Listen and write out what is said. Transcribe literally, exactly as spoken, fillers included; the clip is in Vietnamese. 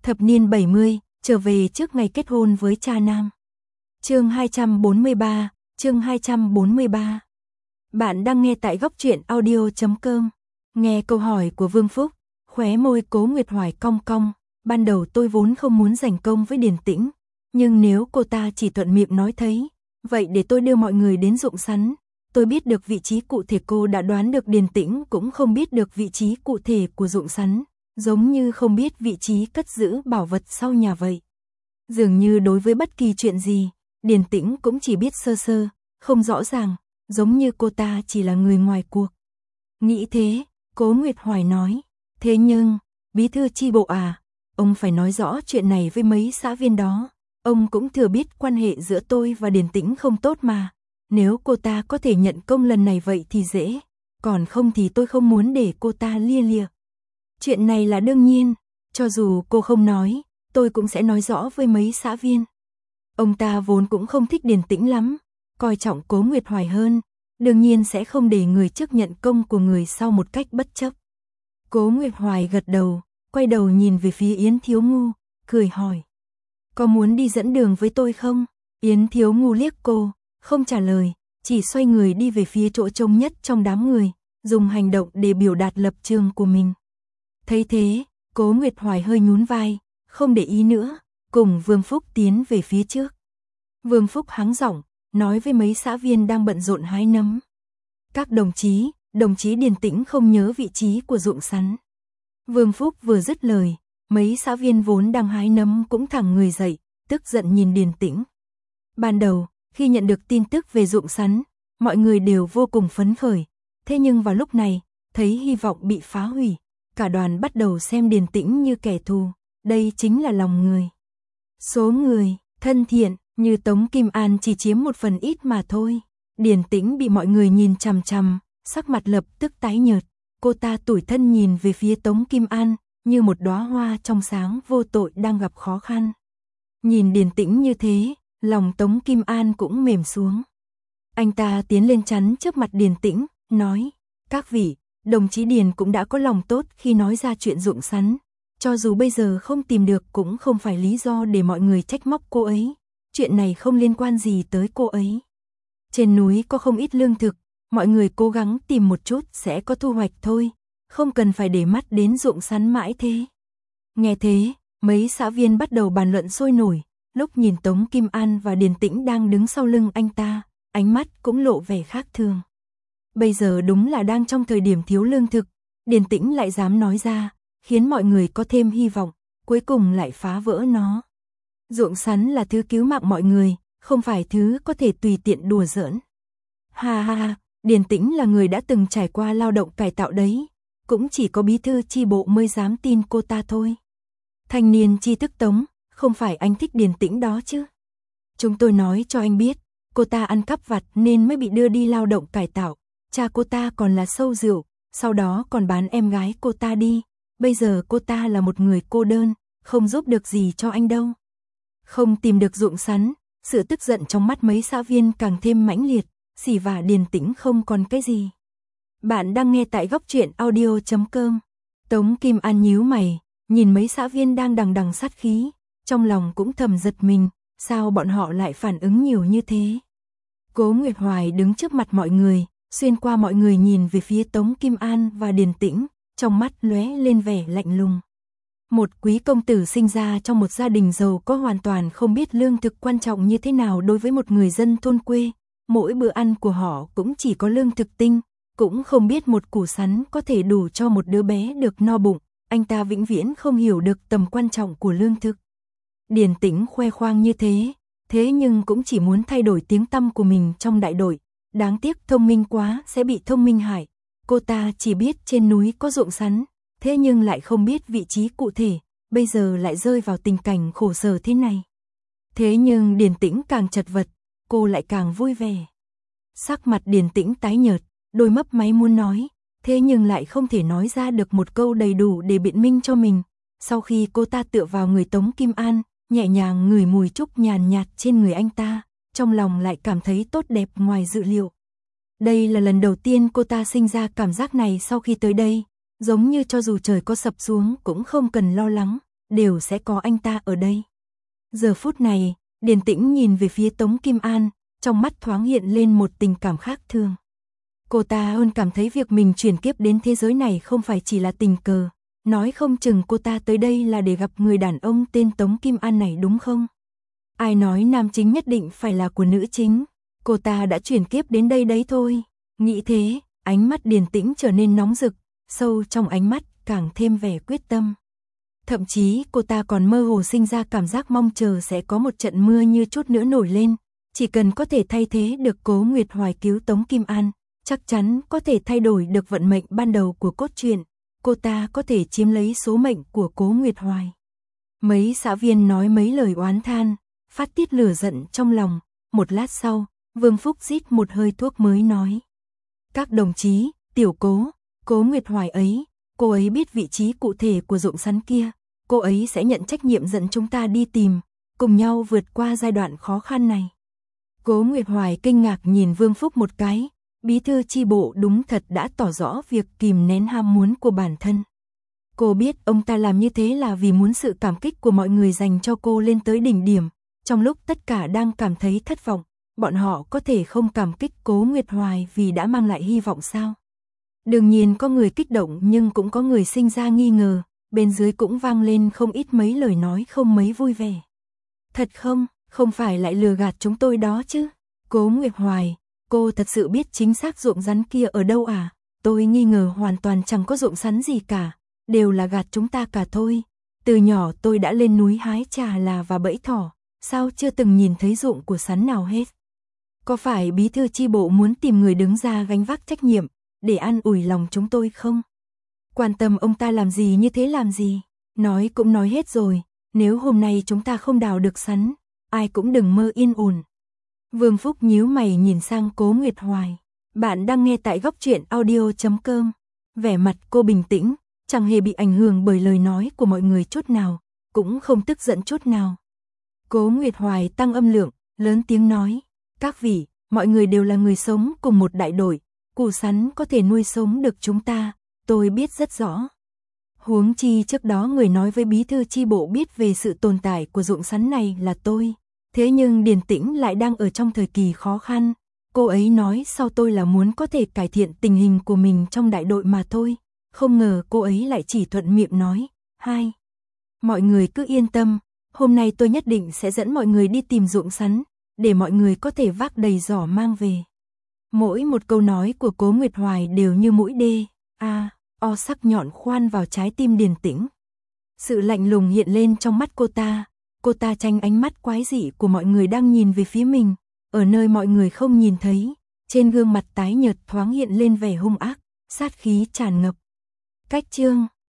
Thập niên bảy mươi, trở về trước ngày kết hôn với cha nam. Chương hai trăm bốn mươi ba, chương hai trăm bốn mươi ba. Bạn đang nghe tại góc truyện audio chấm com. Nghe câu hỏi của Vương Phúc, khóe môi Cố Nguyệt Hoài cong cong, ban đầu tôi vốn không muốn giành công với Điền Tĩnh, nhưng nếu cô ta chỉ thuận miệng nói thấy, vậy để tôi đưa mọi người đến ruộng sắn. Tôi biết được vị trí cụ thể, cô đã đoán được Điền Tĩnh cũng không biết được vị trí cụ thể của ruộng sắn, giống như không biết vị trí cất giữ bảo vật sau nhà vậy. Dường như đối với bất kỳ chuyện gì, Điền Tĩnh cũng chỉ biết sơ sơ, không rõ ràng, giống như cô ta chỉ là người ngoài cuộc. Nghĩ thế, Cố Nguyệt Hoài nói, thế nhưng, bí thư chi bộ à, ông phải nói rõ chuyện này với mấy xã viên đó. Ông cũng thừa biết quan hệ giữa tôi và Điền Tĩnh không tốt mà. Nếu cô ta có thể nhận công lần này vậy thì dễ, còn không thì tôi không muốn để cô ta lia lịa. Chuyện này là đương nhiên, cho dù cô không nói, tôi cũng sẽ nói rõ với mấy xã viên. Ông ta vốn cũng không thích Điền Tĩnh lắm, coi trọng Cố Nguyệt Hoài hơn, đương nhiên sẽ không để người trước nhận công của người sau một cách bất chấp. Cố Nguyệt Hoài gật đầu, quay đầu nhìn về phía Yến Thiếu Ngu, cười hỏi. Có muốn đi dẫn đường với tôi không? Yến Thiếu Ngu liếc cô, không trả lời, chỉ xoay người đi về phía chỗ trông nhất trong đám người, dùng hành động để biểu đạt lập trường của mình. Thấy thế, Cố Nguyệt Hoài hơi nhún vai, không để ý nữa, cùng Vương Phúc tiến về phía trước. Vương Phúc hắng giọng, nói với mấy xã viên đang bận rộn hái nấm. Các đồng chí, đồng chí Điền Tĩnh không nhớ vị trí của ruộng sắn. Vương Phúc vừa dứt lời, mấy xã viên vốn đang hái nấm cũng thẳng người dậy, tức giận nhìn Điền Tĩnh. Ban đầu, khi nhận được tin tức về ruộng sắn, mọi người đều vô cùng phấn khởi. Thế nhưng vào lúc này, thấy hy vọng bị phá hủy, cả đoàn bắt đầu xem Điền Tĩnh như kẻ thù. Đây chính là lòng người. Số người thân thiện như Tống Kim An chỉ chiếm một phần ít mà thôi. Điền Tĩnh bị mọi người nhìn chằm chằm, sắc mặt lập tức tái nhợt. Cô ta tủi thân nhìn về phía Tống Kim An, như một đóa hoa trong sáng vô tội đang gặp khó khăn. Nhìn Điền Tĩnh như thế, lòng Tống Kim An cũng mềm xuống. Anh ta tiến lên chắn trước mặt Điền Tĩnh, nói, các vị, đồng chí Điền cũng đã có lòng tốt khi nói ra chuyện ruộng sắn. Cho dù bây giờ không tìm được cũng không phải lý do để mọi người trách móc cô ấy. Chuyện này không liên quan gì tới cô ấy. Trên núi có không ít lương thực, mọi người cố gắng tìm một chút sẽ có thu hoạch thôi. Không cần phải để mắt đến ruộng sắn mãi thế. Nghe thế, mấy xã viên bắt đầu bàn luận sôi nổi. Lúc nhìn Tống Kim An và Điền Tĩnh đang đứng sau lưng anh ta, ánh mắt cũng lộ vẻ khác thường. Bây giờ đúng là đang trong thời điểm thiếu lương thực, Điền Tĩnh lại dám nói ra, khiến mọi người có thêm hy vọng, cuối cùng lại phá vỡ nó. Ruộng sắn là thứ cứu mạng mọi người, không phải thứ có thể tùy tiện đùa giỡn. Ha ha ha, Điền Tĩnh là người đã từng trải qua lao động cải tạo đấy, cũng chỉ có bí thư chi bộ mới dám tin cô ta thôi. Thanh niên tri thức Tống, không phải anh thích Điền Tĩnh đó chứ? Chúng tôi nói cho anh biết, cô ta ăn cắp vặt nên mới bị đưa đi lao động cải tạo, cha cô ta còn là sâu rượu, sau đó còn bán em gái cô ta đi. Bây giờ cô ta là một người cô đơn, không giúp được gì cho anh đâu. Không tìm được ruộng sắn, sự tức giận trong mắt mấy xã viên càng thêm mãnh liệt, xỉ vả Điền Tĩnh không còn cái gì. Bạn đang nghe tại góc truyện audio chấm com. Tống Kim An nhíu mày, nhìn mấy xã viên đang đằng đằng sát khí, trong lòng cũng thầm giật mình, sao bọn họ lại phản ứng nhiều như thế. Cố Nguyệt Hoài đứng trước mặt mọi người, xuyên qua mọi người nhìn về phía Tống Kim An và Điền Tĩnh, trong mắt lóe lên vẻ lạnh lùng. Một quý công tử sinh ra trong một gia đình giàu có hoàn toàn không biết lương thực quan trọng như thế nào đối với một người dân thôn quê, mỗi bữa ăn của họ cũng chỉ có lương thực tinh, cũng không biết một củ sắn có thể đủ cho một đứa bé được no bụng, anh ta vĩnh viễn không hiểu được tầm quan trọng của lương thực. Điền Tĩnh khoe khoang như thế, thế nhưng cũng chỉ muốn thay đổi tiếng tăm của mình trong đại đội, đáng tiếc thông minh quá sẽ bị thông minh hại. Cô ta chỉ biết trên núi có ruộng sắn, thế nhưng lại không biết vị trí cụ thể, bây giờ lại rơi vào tình cảnh khổ sở thế này. Thế nhưng Điền Tĩnh càng chật vật, cô lại càng vui vẻ. Sắc mặt Điền Tĩnh tái nhợt, đôi mấp máy muốn nói, thế nhưng lại không thể nói ra được một câu đầy đủ để biện minh cho mình. Sau khi cô ta tựa vào người Tống Kim An, nhẹ nhàng ngửi mùi trúc nhàn nhạt trên người anh ta, trong lòng lại cảm thấy tốt đẹp ngoài dự liệu. Đây là lần đầu tiên cô ta sinh ra cảm giác này sau khi tới đây, giống như cho dù trời có sập xuống cũng không cần lo lắng, đều sẽ có anh ta ở đây. Giờ phút này, Điền Tĩnh nhìn về phía Tống Kim An, trong mắt thoáng hiện lên một tình cảm khác thường. Cô ta hơn cảm thấy việc mình chuyển kiếp đến thế giới này không phải chỉ là tình cờ, nói không chừng cô ta tới đây là để gặp người đàn ông tên Tống Kim An này đúng không? Ai nói nam chính nhất định phải là của nữ chính, cô ta đã chuyển kiếp đến đây đấy thôi. Nghĩ thế, ánh mắt Điền Tĩnh trở nên nóng rực, sâu trong ánh mắt càng thêm vẻ quyết tâm. Thậm chí cô ta còn mơ hồ sinh ra cảm giác mong chờ sẽ có một trận mưa như chút nữa nổi lên, chỉ cần có thể thay thế được Cố Nguyệt Hoài cứu Tống Kim An, chắc chắn có thể thay đổi được vận mệnh ban đầu của cốt truyện, cô ta có thể chiếm lấy số mệnh của Cố Nguyệt Hoài. Mấy xã viên nói mấy lời oán than, phát tiết lửa giận trong lòng, một lát sau, Vương Phúc rít một hơi thuốc mới nói. Các đồng chí, tiểu Cố, Cố Nguyệt Hoài ấy, cô ấy biết vị trí cụ thể của ruộng sắn kia, cô ấy sẽ nhận trách nhiệm dẫn chúng ta đi tìm, cùng nhau vượt qua giai đoạn khó khăn này. Cố Nguyệt Hoài kinh ngạc nhìn Vương Phúc một cái, bí thư chi bộ đúng thật đã tỏ rõ việc kìm nén ham muốn của bản thân. Cô biết ông ta làm như thế là vì muốn sự cảm kích của mọi người dành cho cô lên tới đỉnh điểm, trong lúc tất cả đang cảm thấy thất vọng, bọn họ có thể không cảm kích Cố Nguyệt Hoài vì đã mang lại hy vọng sao? Đương nhiên có người kích động nhưng cũng có người sinh ra nghi ngờ, bên dưới cũng vang lên không ít mấy lời nói không mấy vui vẻ. Thật không, không phải lại lừa gạt chúng tôi đó chứ? Cố Nguyệt Hoài, cô thật sự biết chính xác ruộng sắn kia ở đâu à? Tôi nghi ngờ hoàn toàn chẳng có ruộng sắn gì cả, đều là gạt chúng ta cả thôi. Từ nhỏ tôi đã lên núi hái trà là và bẫy thỏ, sao chưa từng nhìn thấy ruộng của sắn nào hết? Có phải bí thư chi bộ muốn tìm người đứng ra gánh vác trách nhiệm, để an ủi lòng chúng tôi không? Quan tâm ông ta làm gì như thế làm gì? Nói cũng nói hết rồi, nếu hôm nay chúng ta không đào được sắn, ai cũng đừng mơ yên ổn. Vương Phúc nhíu mày nhìn sang Cố Nguyệt Hoài. Bạn đang nghe tại góc truyện audio chấm com. Vẻ mặt cô bình tĩnh, chẳng hề bị ảnh hưởng bởi lời nói của mọi người chút nào, cũng không tức giận chút nào. Cố Nguyệt Hoài tăng âm lượng, lớn tiếng nói. Các vị, mọi người đều là người sống cùng một đại đội, củ sắn có thể nuôi sống được chúng ta, tôi biết rất rõ. Huống chi trước đó người nói với bí thư chi bộ biết về sự tồn tại của ruộng sắn này là tôi. Thế nhưng Điền Tĩnh lại đang ở trong thời kỳ khó khăn. Cô ấy nói sau tôi là muốn có thể cải thiện tình hình của mình trong đại đội mà thôi. Không ngờ cô ấy lại chỉ thuận miệng nói. Hai. Mọi người cứ yên tâm, hôm nay tôi nhất định sẽ dẫn mọi người đi tìm ruộng sắn, để mọi người có thể vác đầy giỏ mang về. Mỗi một câu nói của Cố Nguyệt Hoài đều như mũi đê, a, o sắc nhọn khoan vào trái tim Điền Tĩnh. Sự lạnh lùng hiện lên trong mắt cô ta, cô ta tránh ánh mắt quái dị của mọi người đang nhìn về phía mình, ở nơi mọi người không nhìn thấy, trên gương mặt tái nhợt thoáng hiện lên vẻ hung ác, sát khí tràn ngập. Cách chương